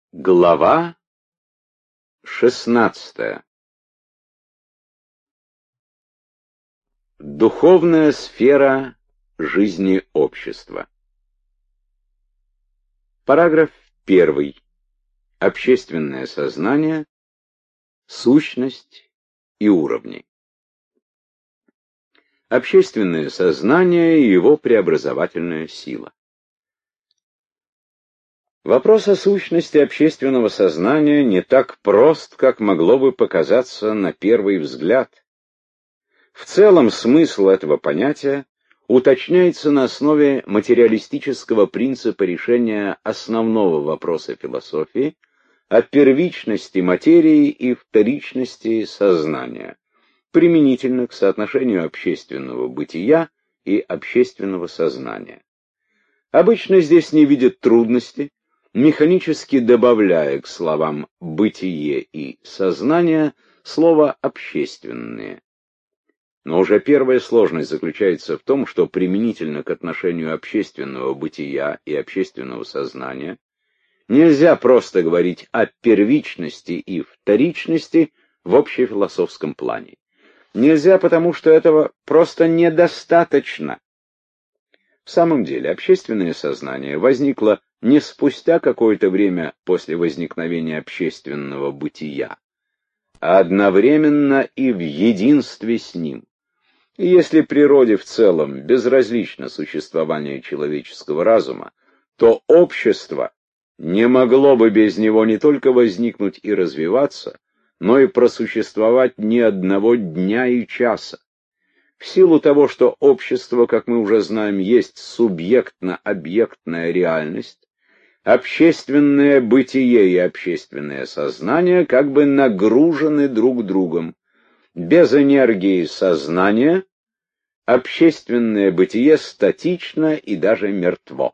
Глава 16. Духовная сфера жизни общества. Параграф 1. Общественное сознание, сущность и уровни. Общественное сознание и его преобразовательная сила. Вопрос о сущности общественного сознания не так прост, как могло бы показаться на первый взгляд. В целом смысл этого понятия уточняется на основе материалистического принципа решения основного вопроса философии о первичности материи и вторичности сознания, применительно к соотношению общественного бытия и общественного сознания. Обычно здесь не видят трудности, механически добавляя к словам «бытие» и «сознание» слово «общественные». Но уже первая сложность заключается в том, что применительно к отношению общественного бытия и общественного сознания нельзя просто говорить о первичности и вторичности в общефилософском плане. Нельзя, потому что этого просто недостаточно. В самом деле, общественное сознание возникло не спустя какое-то время после возникновения общественного бытия, а одновременно и в единстве с ним. И если природе в целом безразлично существование человеческого разума, то общество не могло бы без него не только возникнуть и развиваться, но и просуществовать ни одного дня и часа. В силу того, что общество, как мы уже знаем, есть субъектно-объектная реальность, общественное бытие и общественное сознание как бы нагружены друг другом. Без энергии сознания общественное бытие статично и даже мертво.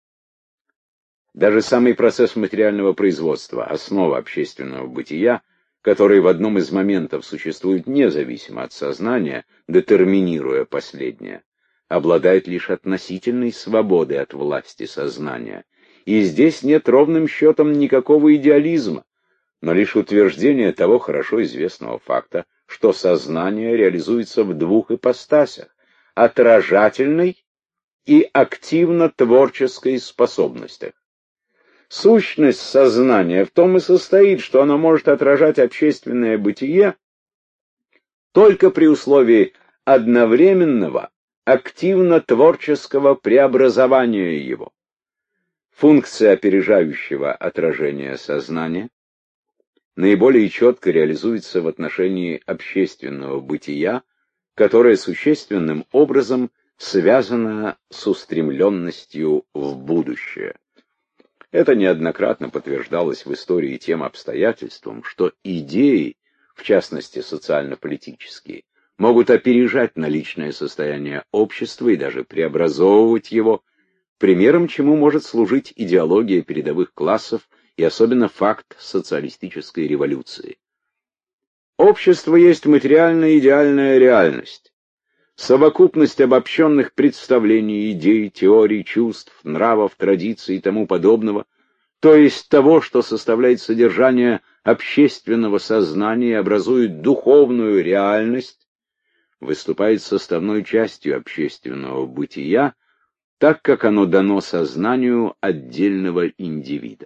Даже самый процесс материального производства, основа общественного бытия, который в одном из моментов существует независимо от сознания, детерминируя последнее, обладает лишь относительной свободой от власти сознания. И здесь нет ровным счетом никакого идеализма, но лишь утверждение того хорошо известного факта, что сознание реализуется в двух ипостасях — отражательной и активно-творческой способностях. Сущность сознания в том и состоит, что оно может отражать общественное бытие только при условии одновременного активно-творческого преобразования его. Функция опережающего отражения сознания наиболее четко реализуется в отношении общественного бытия, которое существенным образом связано с устремленностью в будущее. Это неоднократно подтверждалось в истории тем обстоятельством, что идеи, в частности социально-политические, могут опережать наличное состояние общества и даже преобразовывать его, примером чему может служить идеология передовых классов и особенно факт социалистической революции. Общество есть материальная идеальная реальность, совокупность обобщенных представлений, идей, теорий, чувств, нравов, традиций и тому подобного, то есть того, что составляет содержание общественного сознания и образует духовную реальность, выступает составной частью общественного бытия, так как оно дано сознанию отдельного индивида.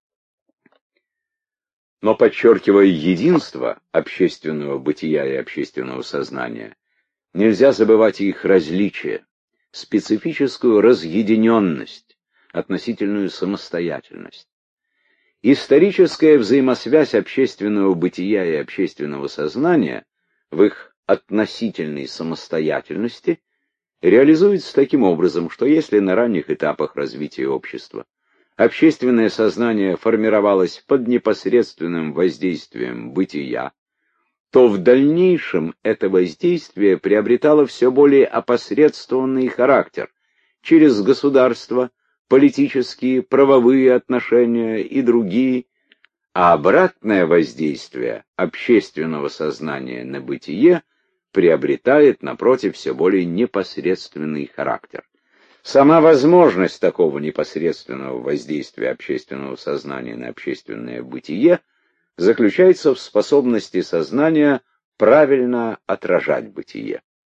Но, подчеркивая единство общественного бытия и общественного сознания, нельзя забывать их различия, специфическую разъединенность, относительную самостоятельность. Историческая взаимосвязь общественного бытия и общественного сознания в их относительной самостоятельности реализуется таким образом, что если на ранних этапах развития общества общественное сознание формировалось под непосредственным воздействием бытия, то в дальнейшем это воздействие приобретало все более опосредствованный характер через государство, политические, правовые отношения и другие, а обратное воздействие общественного сознания на бытие приобретает, напротив, все более непосредственный характер. Сама возможность такого непосредственного воздействия общественного сознания на общественное бытие заключается в способности сознания правильно отражать бытие.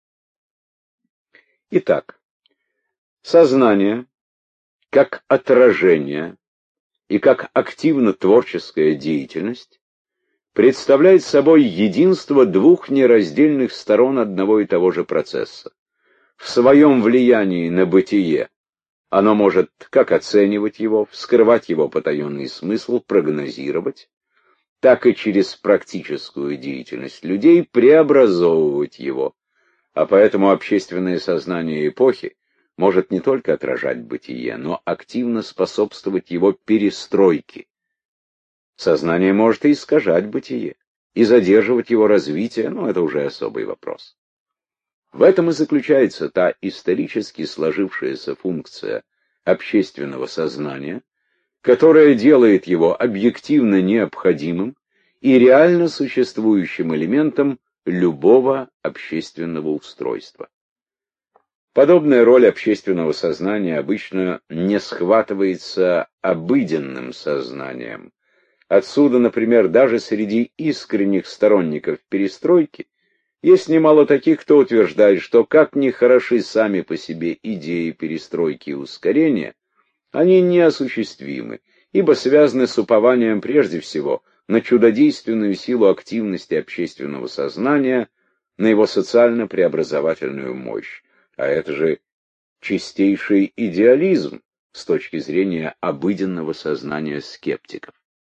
Итак, сознание, как отражение и как активно-творческая деятельность, представляет собой единство двух нераздельных сторон одного и того же процесса. В своем влиянии на бытие оно может как оценивать его, вскрывать его потаенный смысл, прогнозировать, так и через практическую деятельность людей преобразовывать его, а поэтому общественное сознание эпохи может не только отражать бытие, но активно способствовать его перестройке. Сознание может и искажать бытие, и задерживать его развитие, но это уже особый вопрос. В этом и заключается та исторически сложившаяся функция общественного сознания, которая делает его объективно необходимым и реально существующим элементом любого общественного устройства. Подобная роль общественного сознания обычно не схватывается обыденным сознанием. Отсюда, например, даже среди искренних сторонников перестройки есть немало таких, кто утверждает, что как ни хороши сами по себе идеи перестройки и ускорения, они неосуществимы, ибо связаны с упованием прежде всего на чудодейственную силу активности общественного сознания, на его социально-преобразовательную мощь. А это же чистейший идеализм с точки зрения обыденного сознания скептиков.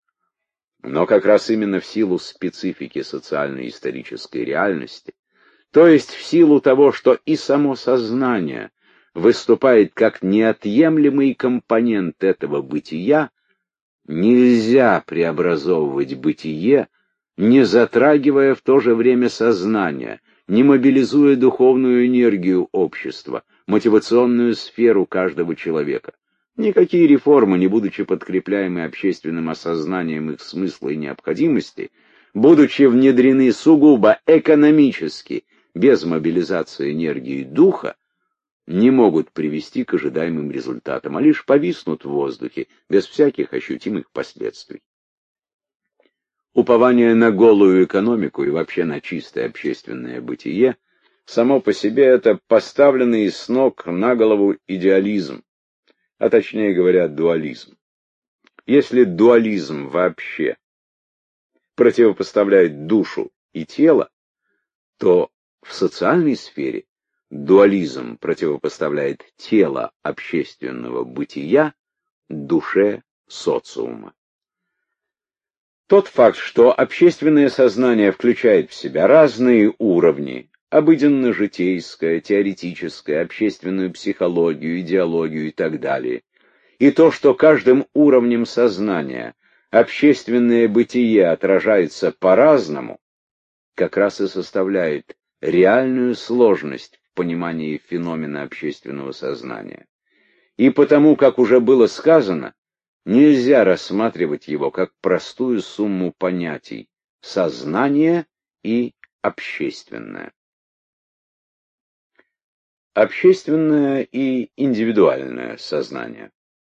Но как раз именно в силу специфики социально-исторической реальности, то есть в силу того, что и само сознание выступает как неотъемлемый компонент этого бытия, нельзя преобразовывать бытие, не затрагивая в то же время сознание, не мобилизуя духовную энергию общества, мотивационную сферу каждого человека. Никакие реформы, не будучи подкрепляемы общественным осознанием их смысла и необходимости, будучи внедрены сугубо экономически, без мобилизации энергии духа, не могут привести к ожидаемым результатам, а лишь повиснут в воздухе, без всяких ощутимых последствий. Упование на голую экономику и вообще на чистое общественное бытие само по себе это поставленный с ног на голову идеализм, а точнее говоря, дуализм. Если дуализм вообще противопоставляет душу и тело, то в социальной сфере дуализм противопоставляет тело общественного бытия душе социума. Тот факт, что общественное сознание включает в себя разные уровни, обыденно-житейское, теоретическое, общественную психологию, идеологию и так далее, и то, что каждым уровнем сознания общественное бытие отражается по-разному, как раз и составляет реальную сложность в понимании феномена общественного сознания. И потому, как уже было сказано, нельзя рассматривать его как простую сумму понятий «сознание» и «общественное». Общественное и индивидуальное сознание.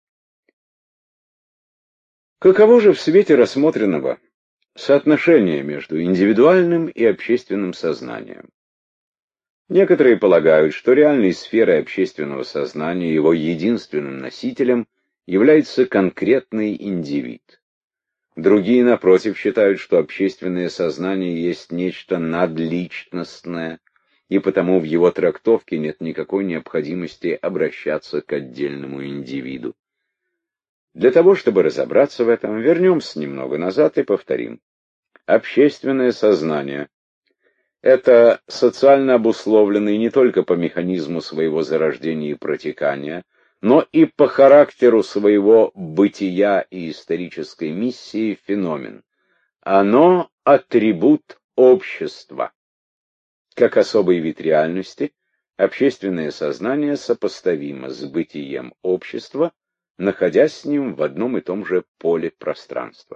Каково же в свете рассмотренного соотношение между индивидуальным и общественным сознанием? Некоторые полагают, что реальной сферой общественного сознания, его единственным носителем, является конкретный индивид. Другие, напротив, считают, что общественное сознание есть нечто надличностное, и потому в его трактовке нет никакой необходимости обращаться к отдельному индивиду. Для того, чтобы разобраться в этом, вернемся немного назад и повторим. Общественное сознание — это социально обусловленный не только по механизму своего зарождения и протекания, но и по характеру своего бытия и исторической миссии феномен. Оно — атрибут общества. Как особый вид реальности, общественное сознание сопоставимо с бытием общества, находясь с ним в одном и том же поле пространства.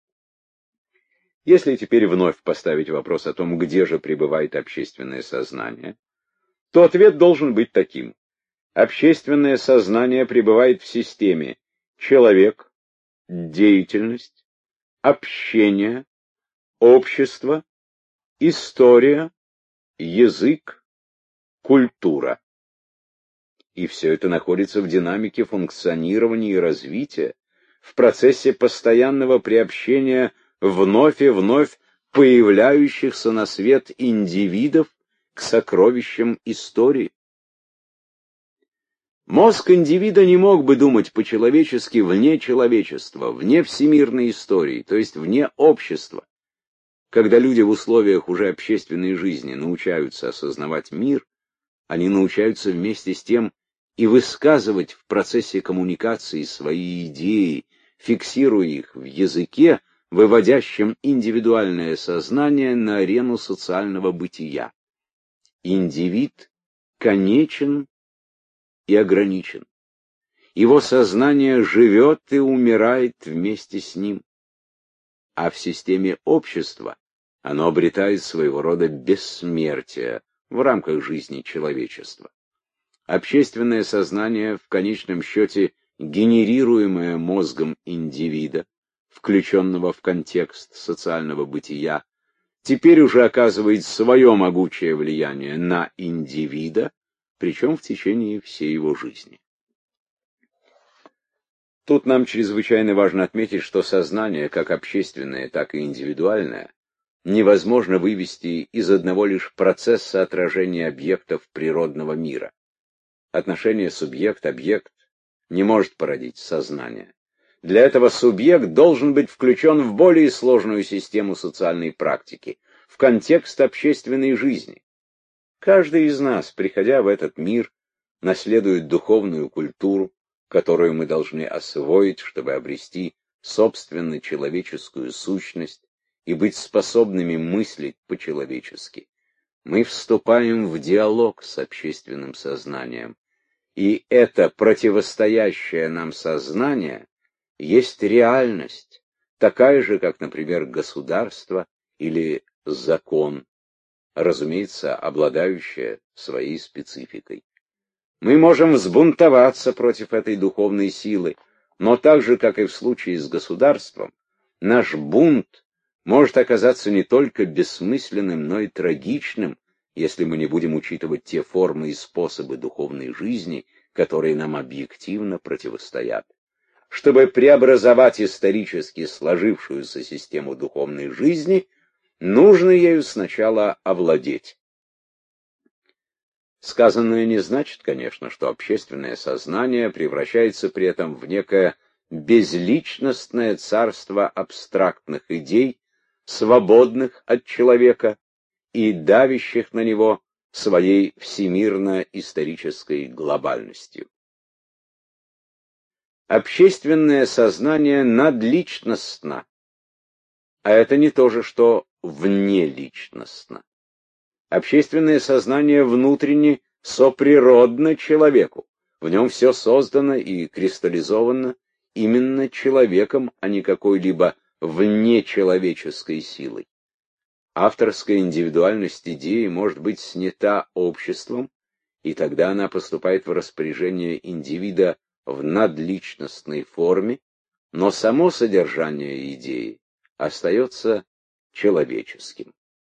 Если теперь вновь поставить вопрос о том, где же пребывает общественное сознание, то ответ должен быть таким. Общественное сознание пребывает в системе человек, деятельность, общение, общество, история, язык, культура. И все это находится в динамике функционирования и развития, в процессе постоянного приобщения вновь и вновь появляющихся на свет индивидов к сокровищам истории. Мозг индивида не мог бы думать по-человечески вне человечества, вне всемирной истории, то есть вне общества. Когда люди в условиях уже общественной жизни научаются осознавать мир, они научаются вместе с тем и высказывать в процессе коммуникации свои идеи, фиксируя их в языке, выводящем индивидуальное сознание на арену социального бытия. Индивид конечен и ограничен. Его сознание живет и умирает вместе с ним. А в системе общества оно обретает своего рода бессмертие в рамках жизни человечества. Общественное сознание, в конечном счете генерируемое мозгом индивида, включенного в контекст социального бытия, теперь уже оказывает свое могучее влияние на индивида, причем в течение всей его жизни. Тут нам чрезвычайно важно отметить, что сознание, как общественное, так и индивидуальное, невозможно вывести из одного лишь процесса отражения объектов природного мира. Отношение субъект-объект не может породить сознание. Для этого субъект должен быть включен в более сложную систему социальной практики, в контекст общественной жизни. Каждый из нас, приходя в этот мир, наследует духовную культуру, которую мы должны освоить, чтобы обрести собственно человеческую сущность и быть способными мыслить по-человечески. Мы вступаем в диалог с общественным сознанием, и это противостоящее нам сознание есть реальность, такая же, как, например, государство или закон, разумеется, обладающая своей спецификой. Мы можем взбунтоваться против этой духовной силы, но так же, как и в случае с государством, наш бунт может оказаться не только бессмысленным, но и трагичным, если мы не будем учитывать те формы и способы духовной жизни, которые нам объективно противостоят. Чтобы преобразовать исторически сложившуюся систему духовной жизни, нужно ею сначала овладеть. Сказанное не значит, конечно, что общественное сознание превращается при этом в некое безличностное царство абстрактных идей, свободных от человека и давящих на него своей всемирно-исторической глобальностью. Общественное сознание надличностно, а это не то же, что внеличностно. Общественное сознание внутренне соприродно человеку, в нем все создано и кристаллизовано именно человеком, а не какой-либо внечеловеческой силой. Авторская индивидуальность идеи может быть снята обществом, и тогда она поступает в распоряжение индивида в надличностной форме, но само содержание идеи остается человеческим.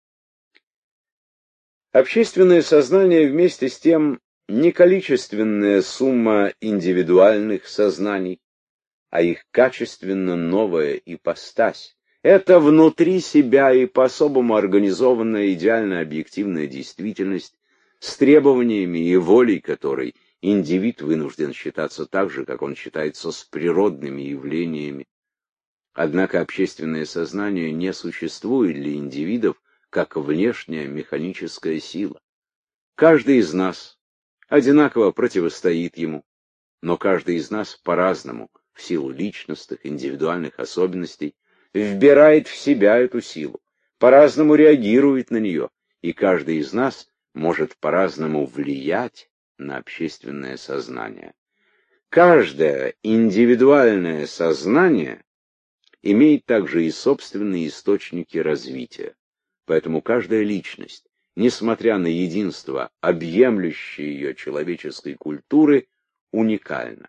Общественное сознание вместе с тем не количественная сумма индивидуальных сознаний, а их качественно новая ипостась. Это внутри себя и по-особому организованная идеально-объективная действительность, с требованиями и волей которой индивид вынужден считаться так же, как он считается с природными явлениями. Однако общественное сознание не существует для индивидов как внешняя механическая сила. Каждый из нас одинаково противостоит ему, но каждый из нас по-разному, в силу личностных, индивидуальных особенностей, вбирает в себя эту силу, по-разному реагирует на нее, и каждый из нас может по-разному влиять на общественное сознание. Каждое индивидуальное сознание имеет также и собственные источники развития, поэтому каждая личность несмотря на единство, объемлющее ее человеческой культуры, уникальна.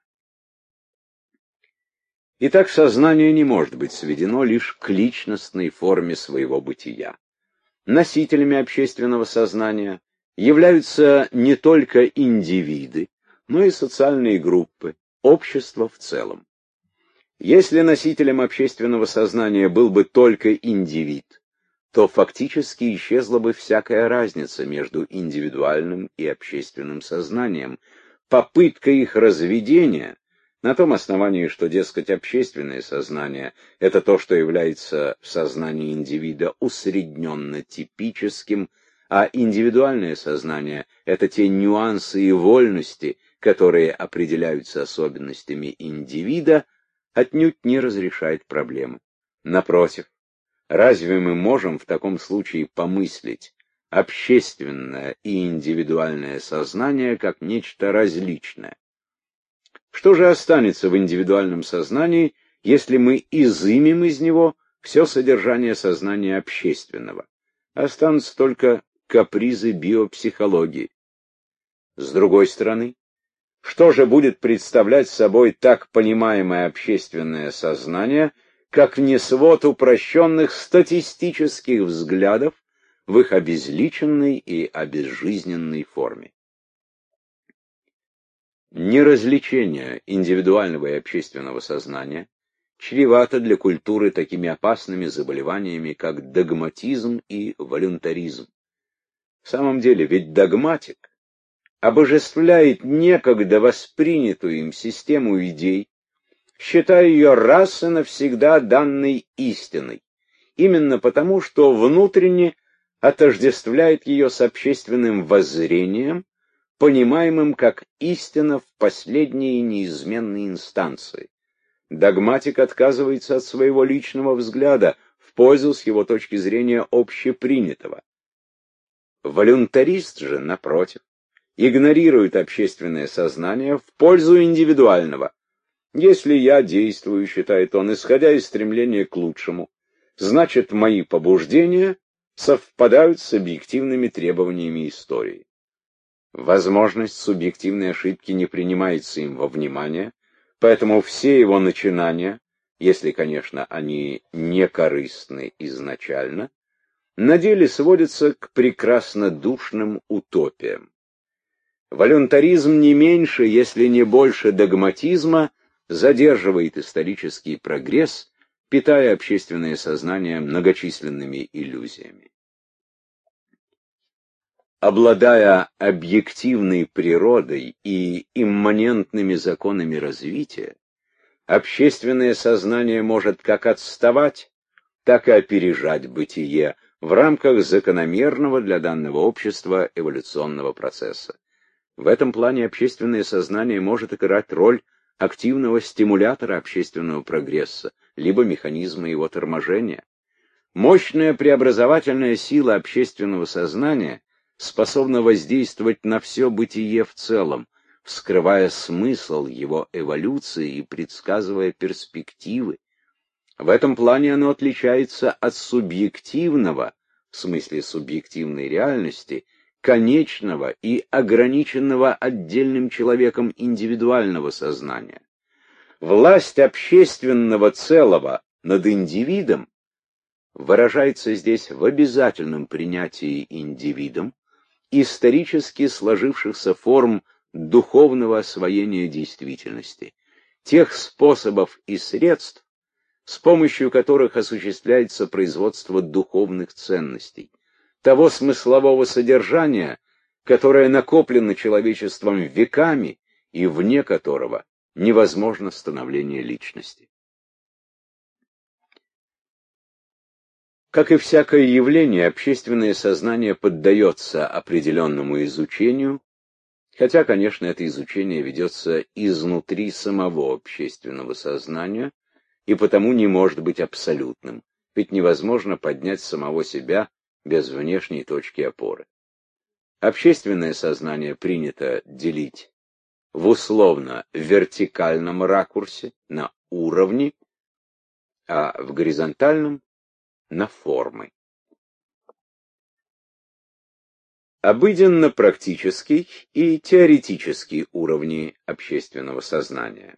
Итак, сознание не может быть сведено лишь к личностной форме своего бытия. Носителями общественного сознания являются не только индивиды, но и социальные группы, общество в целом. Если носителем общественного сознания был бы только индивид, то фактически исчезла бы всякая разница между индивидуальным и общественным сознанием. Попытка их разведения на том основании, что, дескать, общественное сознание — это то, что является в сознании индивида усредненно-типическим, а индивидуальное сознание — это те нюансы и вольности, которые определяются особенностями индивида, отнюдь не разрешает проблемы. Напротив, разве мы можем в таком случае помыслить общественное и индивидуальное сознание как нечто различное? Что же останется в индивидуальном сознании, если мы изымем из него все содержание сознания общественного? Останутся только капризы биопсихологии. С другой стороны, что же будет представлять собой так понимаемое общественное сознание, как несвод упрощенных статистических взглядов в их обезличенной и обезжизненной форме? Неразличение индивидуального и общественного сознания чревато для культуры такими опасными заболеваниями, как догматизм и волюнтаризм. В самом деле, ведь догматик обожествляет некогда воспринятую им систему идей, считая ее раз и навсегда данной истиной, именно потому, что внутренне отождествляет ее с общественным воззрением, понимаемым как истина в последней и неизменной инстанции. Догматик отказывается от своего личного взгляда в пользу, с его точки зрения, общепринятого. Волюнтарист же, напротив, игнорирует общественное сознание в пользу индивидуального. Если я действую, считает он, исходя из стремления к лучшему, значит, мои побуждения совпадают с объективными требованиями истории. Возможность субъективной ошибки не принимается им во внимание, поэтому все его начинания, если, конечно, они не корыстны изначально, на деле сводятся к прекраснодушным утопиям. Волюнтаризм не меньше, если не больше догматизма, задерживает исторический прогресс, питая общественное сознание многочисленными иллюзиями. Обладая объективной природой и имманентными законами развития, общественное сознание может как отставать, так и опережать бытие в рамках закономерного для данного общества эволюционного процесса. В этом плане общественное сознание может играть роль активного стимулятора общественного прогресса, либо механизма его торможения. Мощная преобразовательная сила общественного сознания способна воздействовать на все бытие в целом, вскрывая смысл его эволюции и предсказывая перспективы. В этом плане оно отличается от субъективного, в смысле субъективной реальности, конечного и ограниченного отдельным человеком индивидуального сознания. Власть общественного целого над индивидом выражается здесь в обязательном принятии индивидом исторически сложившихся форм духовного освоения действительности, тех способов и средств, с помощью которых осуществляется производство духовных ценностей, того смыслового содержания, которое накоплено человечеством веками и вне которого невозможно становление личности. Как и всякое явление, общественное сознание поддается определенному изучению, хотя, конечно, это изучение ведется изнутри самого общественного сознания и потому не может быть абсолютным, ведь невозможно поднять самого себя без внешней точки опоры. Общественное сознание принято делить в условно-вертикальном ракурсе на уровни, а в горизонтальном на формы. Обыденно-практический и теоретический уровни общественного сознания.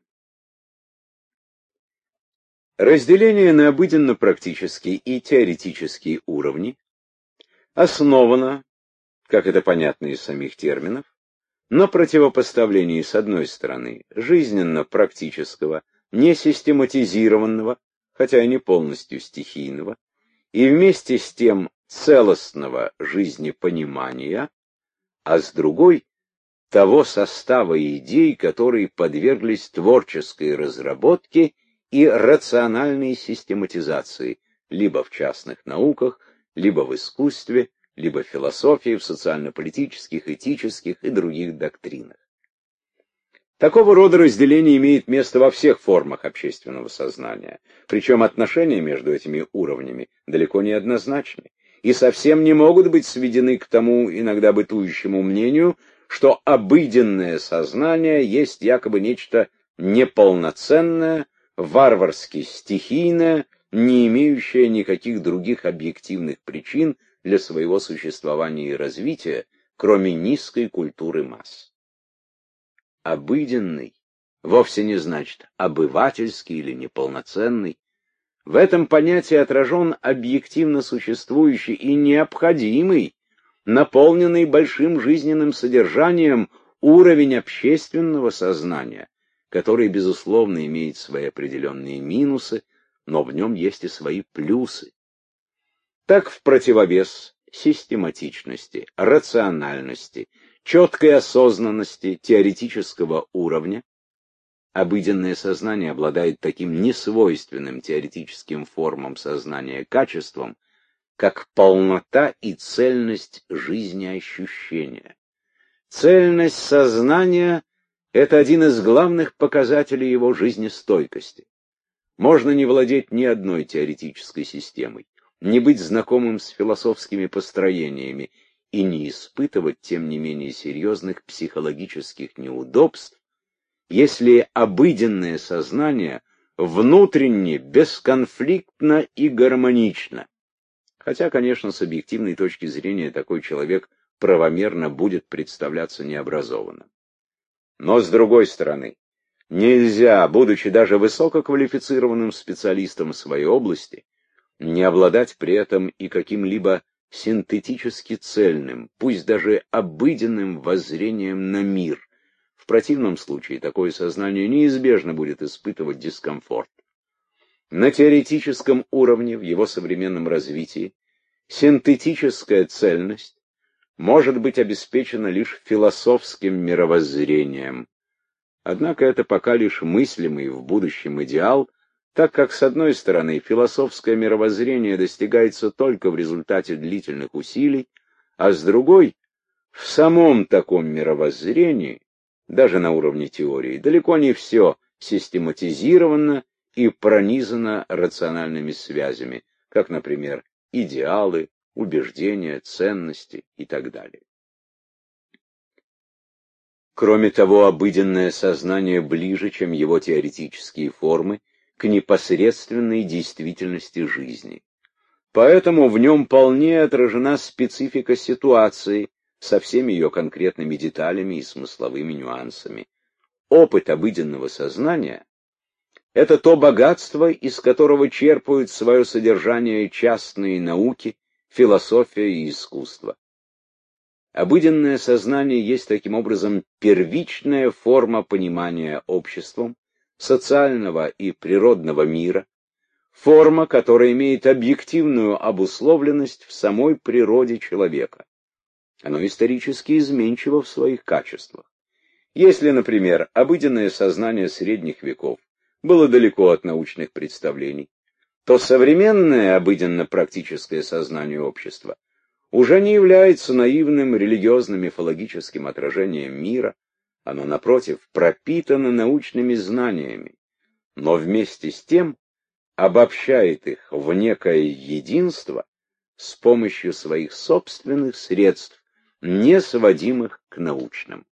Разделение на обыденно-практический и теоретические уровни основано, как это понятно из самих терминов, на противопоставлении с одной стороны жизненно-практического, несистематизированного, хотя и не полностью стихийного, и вместе с тем целостного жизнепонимания, а с другой того состава идей, которые подверглись творческой разработке и рациональной систематизации, либо в частных науках, либо в искусстве, либо в философии, в социально-политических, этических и других доктринах. Такого рода разделение имеет место во всех формах общественного сознания, причем отношения между этими уровнями далеко не однозначны и совсем не могут быть сведены к тому иногда бытующему мнению, что обыденное сознание есть якобы нечто неполноценное, варварски стихийное, не имеющее никаких других объективных причин для своего существования и развития, кроме низкой культуры масс. Обыденный вовсе не значит обывательский или неполноценный. В этом понятии отражен объективно существующий и необходимый, наполненный большим жизненным содержанием уровень общественного сознания, который, безусловно, имеет свои определенные минусы, но в нем есть и свои плюсы. Так, в противовес систематичности, рациональности, четкой осознанности теоретического уровня, обыденное сознание обладает таким несвойственным теоретическим формам сознания качеством, как полнота и цельность жизнеощущения. Цельность сознания — это один из главных показателей его жизнестойкости. Можно не владеть ни одной теоретической системой, не быть знакомым с философскими построениями и не испытывать, тем не менее, серьезных психологических неудобств, если обыденное сознание внутренне, бесконфликтно и гармонично. Хотя, конечно, с объективной точки зрения такой человек правомерно будет представляться необразованным. Но, с другой стороны, нельзя, будучи даже высококвалифицированным специалистом в своей области, не обладать при этом и каким-либо синтетически цельным, пусть даже обыденным воззрением на мир. В противном случае такое сознание неизбежно будет испытывать дискомфорт. На теоретическом уровне, в его современном развитии, синтетическая цельность может быть обеспечена лишь философским мировоззрением. Однако это пока лишь мыслимый в будущем идеал, так как, с одной стороны, философское мировоззрение достигается только в результате длительных усилий, а с другой, в самом таком мировоззрении, даже на уровне теории, далеко не все систематизировано и пронизано рациональными связями, как, например, идеалы, убеждения, ценности и так далее. Кроме того, обыденное сознание ближе, чем его теоретические формы, к непосредственной действительности жизни. Поэтому в нем полнее отражена специфика ситуации со всеми ее конкретными деталями и смысловыми нюансами. Опыт обыденного сознания — это то богатство, из которого черпают свое содержание частные науки, философия и искусство. Обыденное сознание есть таким образом первичная форма понимания обществом, социального и природного мира, форма, которая имеет объективную обусловленность в самой природе человека. Оно исторически изменчиво в своих качествах. Если, например, обыденное сознание средних веков было далеко от научных представлений, то современное обыденно-практическое сознание общества уже не является наивным религиозно-мифологическим отражением мира, оно, напротив, пропитано научными знаниями, но вместе с тем обобщает их в некое единство с помощью своих собственных средств, не сводимых к научным.